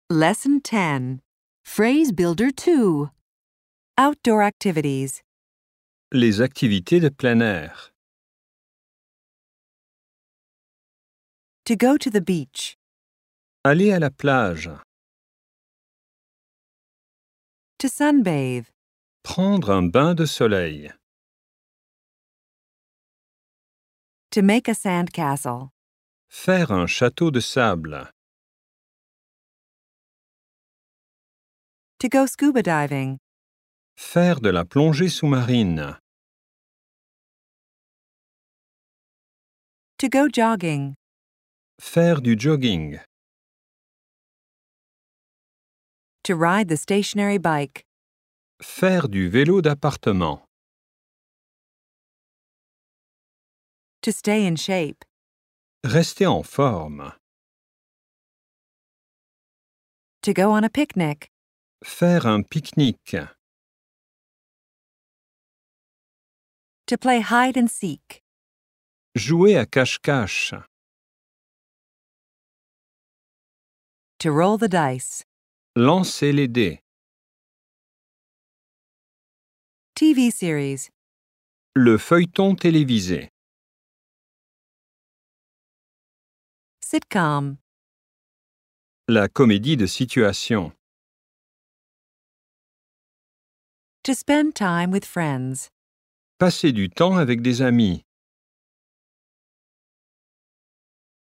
Lesson 10. Phrase Builder 2. Outdoor activities. Les activités de plein air. To go to the beach. Aller à la plage. To sunbathe. Prendre un bain de soleil. To make a sandcastle. Faire un château de sable. To go scuba diving. Faire de la plongée sous-marine. To go jogging. Faire du jogging. To ride the stationary bike. Faire du vélo d'appartement. To stay in shape. Rester en forme. To go on a picnic. Faire un pique-nique. To play hide and seek. Jouer à cache-cache. To roll the dice. Lancer les dés. TV series. Le feuilleton télévisé. Sitcom. La comédie de situation. To spend time with friends. Passer du temps avec des amis.